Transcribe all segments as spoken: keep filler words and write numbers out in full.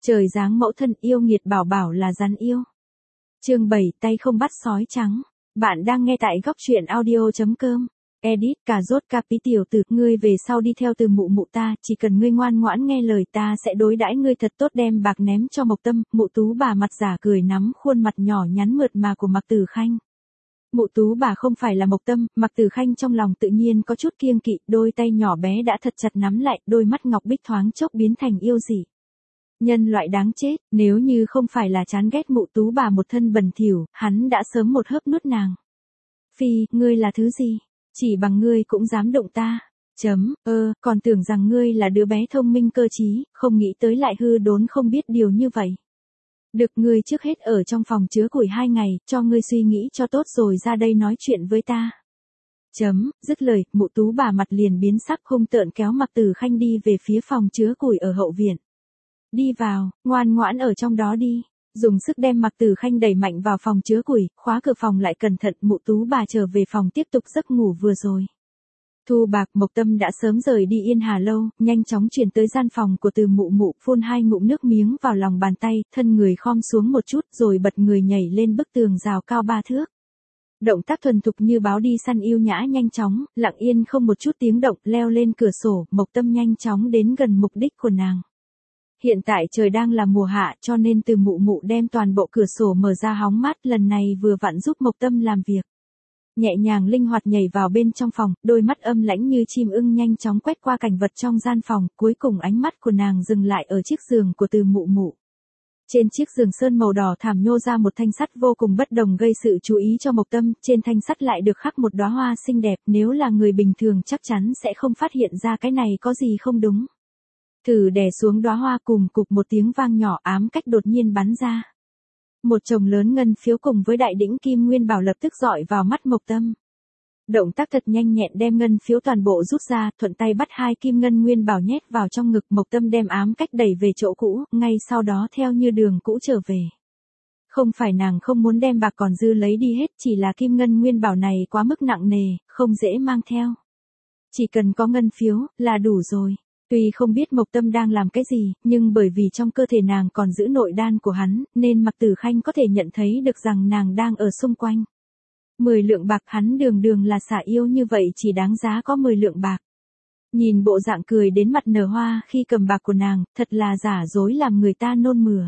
Trời giáng mẫu thân yêu nghiệt bảo bảo là rắn yêu. Chương bảy tay không bắt sói trắng. Bạn đang nghe tại góc truyện audio chấm com. Edit cà rốt capi tiểu tử, ngươi về sau đi theo từ mụ mụ ta, chỉ cần ngươi ngoan ngoãn nghe lời ta sẽ đối đãi ngươi thật tốt, đem bạc ném cho Mộc Tâm. Mụ Tú bà mặt giả cười nắm khuôn mặt nhỏ nhắn mượt mà của Mạc Tử Khanh. Mụ Tú bà không phải là Mộc Tâm, Mạc Tử Khanh trong lòng tự nhiên có chút kiêng kỵ, đôi tay nhỏ bé đã thật chặt nắm lại, đôi mắt ngọc bích thoáng chốc biến thành yêu dị. Nhân loại đáng chết, nếu như không phải là chán ghét mụ Tú bà một thân bẩn thỉu, hắn đã sớm một hớp nuốt nàng. Phi, ngươi là thứ gì? Chỉ bằng ngươi cũng dám động ta. Chấm, ơ, còn tưởng rằng ngươi là đứa bé thông minh cơ trí, không nghĩ tới lại hư đốn không biết điều như vậy. Được, ngươi trước hết ở trong phòng chứa củi hai ngày, cho ngươi suy nghĩ cho tốt rồi ra đây nói chuyện với ta. Chấm, dứt lời, mụ Tú bà mặt liền biến sắc, hung tợn kéo Mạc Tử Khanh đi về phía phòng chứa củi ở hậu viện. Đi vào, ngoan ngoãn ở trong đó đi. Dùng sức đem Mạc Tử Khanh đẩy mạnh vào phòng chứa củi, khóa cửa phòng lại cẩn thận. Mụ Tú bà trở về phòng tiếp tục giấc ngủ vừa rồi. Thu Bạc, Mộc Tâm đã sớm rời đi Yên Hà lâu, nhanh chóng chuyển tới gian phòng của Từ mụ mụ, phun hai ngụm nước miếng vào lòng bàn tay, thân người khom xuống một chút rồi bật người nhảy lên bức tường rào cao ba thước. Động tác thuần thục như báo đi săn yêu nhã, nhanh chóng, lặng yên không một chút tiếng động, leo lên cửa sổ. Mộc Tâm nhanh chóng đến gần mục đích của nàng. Hiện tại trời đang là mùa hạ, cho nên Từ mụ mụ đem toàn bộ cửa sổ mở ra hóng mát, lần này vừa vặn giúp Mộc Tâm làm việc. Nhẹ nhàng linh hoạt nhảy vào bên trong phòng, đôi mắt âm lãnh như chim ưng nhanh chóng quét qua cảnh vật trong gian phòng, cuối cùng ánh mắt của nàng dừng lại ở chiếc giường của Từ mụ mụ. Trên chiếc giường sơn màu đỏ thảm nhô ra một thanh sắt vô cùng bất đồng gây sự chú ý cho Mộc Tâm, trên thanh sắt lại được khắc một đóa hoa xinh đẹp, nếu là người bình thường chắc chắn sẽ không phát hiện ra cái này có gì không đúng. Thử đè xuống đóa hoa, cùng cục một tiếng vang nhỏ ám cách đột nhiên bắn ra. Một chồng lớn ngân phiếu cùng với đại đỉnh kim nguyên bảo lập tức dọi vào mắt Mộc Tâm. Động tác thật nhanh nhẹn đem ngân phiếu toàn bộ rút ra, thuận tay bắt hai kim ngân nguyên bảo nhét vào trong ngực. Mộc Tâm đem ám cách đẩy về chỗ cũ, ngay sau đó theo như đường cũ trở về. Không phải nàng không muốn đem bạc còn dư lấy đi hết, chỉ là kim ngân nguyên bảo này quá mức nặng nề, không dễ mang theo. Chỉ cần có ngân phiếu là đủ rồi. Tuy không biết Mộc Tâm đang làm cái gì, nhưng bởi vì trong cơ thể nàng còn giữ nội đan của hắn, nên Mạc Tử Khanh có thể nhận thấy được rằng nàng đang ở xung quanh. Mười lượng bạc, hắn đường đường là xả yêu như vậy chỉ đáng giá có mười lượng bạc. Nhìn bộ dạng cười đến mặt nở hoa khi cầm bạc của nàng, thật là giả dối làm người ta nôn mửa.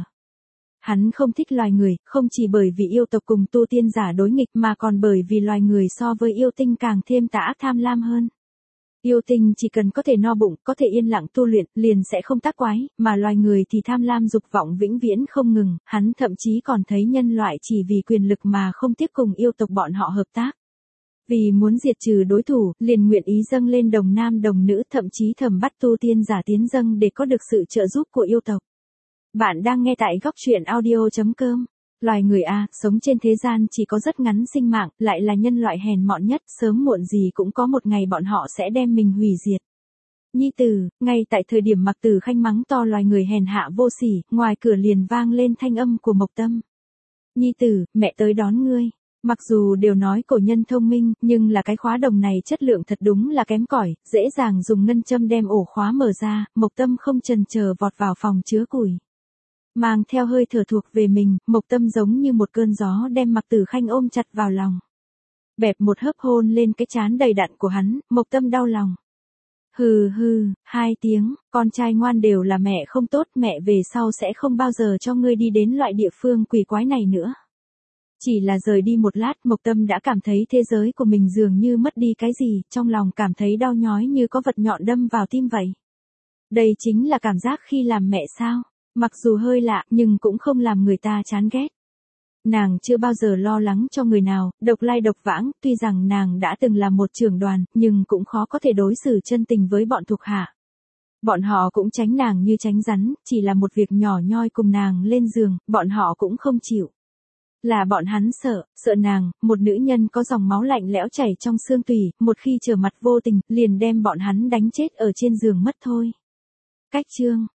Hắn không thích loài người, không chỉ bởi vì yêu tộc cùng tu tiên giả đối nghịch mà còn bởi vì loài người so với yêu tinh càng thêm tà ác tham lam hơn. Yêu tinh chỉ cần có thể no bụng, có thể yên lặng tu luyện, liền sẽ không tác quái, mà loài người thì tham lam dục vọng vĩnh viễn không ngừng, hắn thậm chí còn thấy nhân loại chỉ vì quyền lực mà không tiếp cùng yêu tộc bọn họ hợp tác. Vì muốn diệt trừ đối thủ, liền nguyện ý dâng lên đồng nam đồng nữ, thậm chí thầm bắt tu tiên giả tiến dâng để có được sự trợ giúp của yêu tộc. Bạn đang nghe tại góc truyện audio chấm com. Loài người a, sống trên thế gian chỉ có rất ngắn sinh mạng, lại là nhân loại hèn mọn nhất, sớm muộn gì cũng có một ngày bọn họ sẽ đem mình hủy diệt. Nhi tử, ngay tại thời điểm Mạc Tử Khanh mắng to loài người hèn hạ vô sỉ, ngoài cửa liền vang lên thanh âm của Mộc Tâm. Nhi tử, mẹ tới đón ngươi. Mặc dù đều nói cổ nhân thông minh, nhưng là cái khóa đồng này chất lượng thật đúng là kém cỏi, dễ dàng dùng ngân châm đem ổ khóa mở ra. Mộc Tâm không chần chờ vọt vào phòng chứa củi. Mang theo hơi thở thuộc về mình, Mộc Tâm giống như một cơn gió đem Mạc Tử Khanh ôm chặt vào lòng. Bẹp một hớp hôn lên cái trán đầy đặn của hắn, Mộc Tâm đau lòng. Hừ hừ, hai tiếng, con trai ngoan đều là mẹ không tốt, mẹ về sau sẽ không bao giờ cho ngươi đi đến loại địa phương quỷ quái này nữa. Chỉ là rời đi một lát, Mộc Tâm đã cảm thấy thế giới của mình dường như mất đi cái gì, trong lòng cảm thấy đau nhói như có vật nhọn đâm vào tim vậy. Đây chính là cảm giác khi làm mẹ sao? Mặc dù hơi lạ, nhưng cũng không làm người ta chán ghét. Nàng chưa bao giờ lo lắng cho người nào, độc lai độc vãng, tuy rằng nàng đã từng là một trưởng đoàn, nhưng cũng khó có thể đối xử chân tình với bọn thuộc hạ. Bọn họ cũng tránh nàng như tránh rắn, chỉ là một việc nhỏ nhoi cùng nàng lên giường, bọn họ cũng không chịu. Là bọn hắn sợ, sợ nàng, một nữ nhân có dòng máu lạnh lẽo chảy trong xương tủy, một khi trở mặt vô tình, liền đem bọn hắn đánh chết ở trên giường mất thôi. Cách chương